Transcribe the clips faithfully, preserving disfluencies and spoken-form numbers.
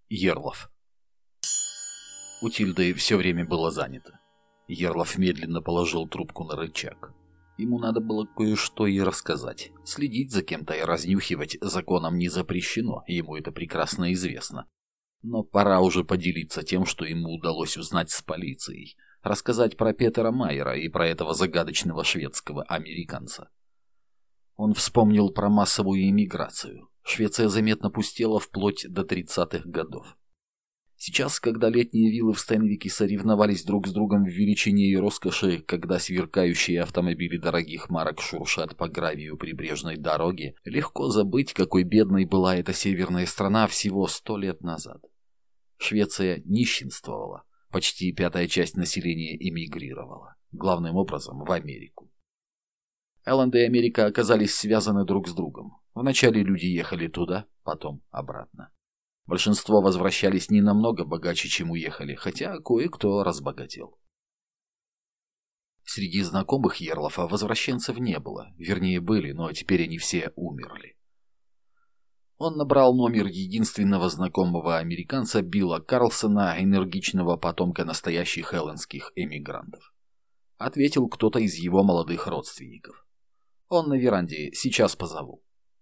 Ерлов. У Тильды все время было занято. Ерлов медленно положил трубку на рычаг. Ему надо было кое-что ей рассказать. Следить за кем-то и разнюхивать законом не запрещено, ему это прекрасно известно. Но пора уже поделиться тем, что ему удалось узнать с полицией. Рассказать про Петера Майера и про этого загадочного шведского американца. Он вспомнил про массовую эмиграцию. Швеция заметно пустела вплоть до тридцатых годов. Сейчас, когда летние виллы в Стенвике соревновались друг с другом в величине и роскоши, когда сверкающие автомобили дорогих марок шуршат по гравию прибрежной дороги, легко забыть, какой бедной была эта северная страна всего сто лет назад. Швеция нищенствовала, почти пятая часть населения эмигрировала, главным образом в Америку. Элленд и Америка оказались связаны друг с другом. Вначале люди ехали туда, потом обратно. Большинство возвращались не намного богаче, чем уехали, хотя кое-кто разбогател. Среди знакомых Ерлова возвращенцев не было, вернее были, но теперь они все умерли. Он набрал номер единственного знакомого американца Билла Карлсона, энергичного потомка настоящих эллендских эмигрантов. Ответил кто-то из его молодых родственников. Он на веранде, сейчас позову.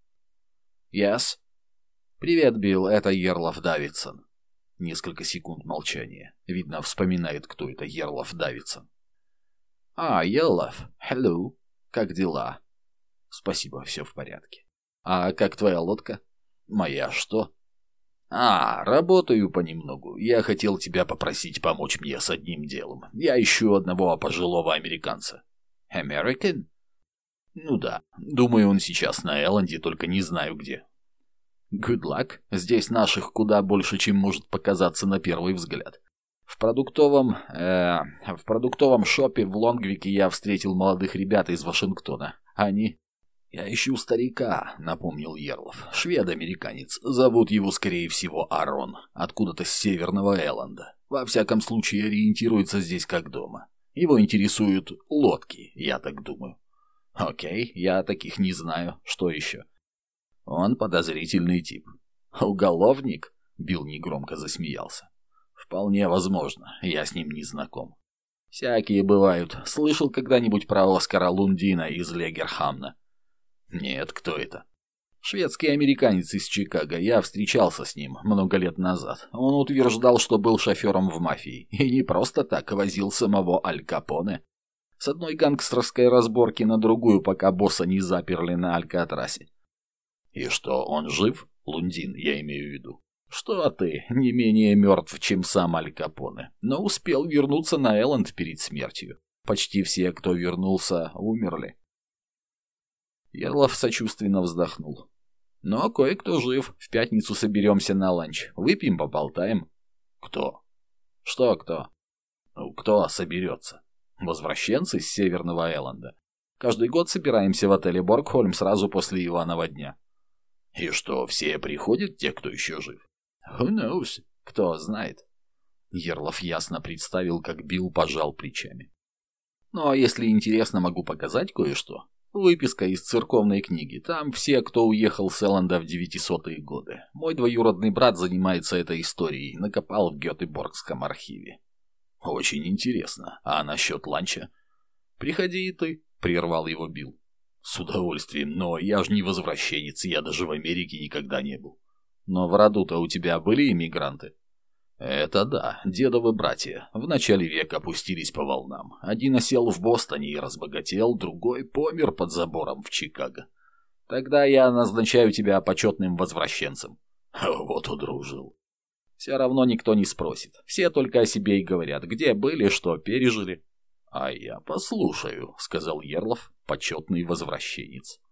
«Yes?» «Привет, Билл, это Ерлов Давидсон». Несколько секунд молчания. Видно, вспоминает, кто это Ерлов Давидсон. «А, Ерлов, hello. Как дела?» «Спасибо, все в порядке». «А как твоя лодка?» «Моя что?» «А, работаю понемногу. Я хотел тебя попросить помочь мне с одним делом. Я ищу одного пожилого американца». «American?» «Ну да. Думаю, он сейчас на Элленде, только не знаю где». Good luck. Здесь наших куда больше, чем может показаться на первый взгляд. В продуктовом... Э, в продуктовом шопе в Лонгвике я встретил молодых ребят из Вашингтона. Они... Я ищу старика, напомнил Ерлов. Швед-американец. Зовут его, скорее всего, Арон. Откуда-то с северного Элленда. Во всяком случае, ориентируется здесь как дома. Его интересуют лодки, я так думаю. Окей, я таких не знаю. Что еще? Он подозрительный тип. Уголовник? Билл негромко засмеялся. Вполне возможно, я с ним не знаком. Всякие бывают. Слышал когда-нибудь про Оскара Лундина из Легерхамна? Нет, кто это? Шведский американец из Чикаго. Я встречался с ним много лет назад. Он утверждал, что был шофером в мафии. И не просто так возил самого Аль Капоне. С одной гангстерской разборки на другую, пока босса не заперли на Алькатрасе. И что, он жив? Лундин, я имею в виду. Что ты, не менее мертв, чем сам Аль Капоне, но успел вернуться на Элленд перед смертью. Почти все, кто вернулся, умерли. Ерлов сочувственно вздохнул. Но кое-кто жив. В пятницу соберемся на ланч. Выпьем, поболтаем. Кто? Что кто? Ну, кто соберется? Возвращенцы с северного Элленда. Каждый год собираемся в отеле Боргхольм сразу после Иванова дня. И что, все приходят, те, кто еще жив? Who knows? Кто знает? Ерлов ясно представил, как Билл пожал плечами. Ну, а если интересно, могу показать кое-что. Выписка из церковной книги. Там все, кто уехал с Элленда в девятисотые годы. Мой двоюродный брат занимается этой историей, накопал в Гетеборгском архиве. Очень интересно. А насчет ланча? Приходи и ты, прервал его Билл. С удовольствием, но я же не возвращенец, я даже в Америке никогда не был. Но в роду-то у тебя были иммигранты? Это да, дедовы братья. В начале века опустились по волнам. Один осел в Бостоне и разбогател, другой помер под забором в Чикаго. Тогда я назначаю тебя почетным возвращенцем. Вот удружил. Все равно никто не спросит. Все только о себе и говорят, где были, что пережили. «А я послушаю», — сказал Ерлов, почетный возвращенец.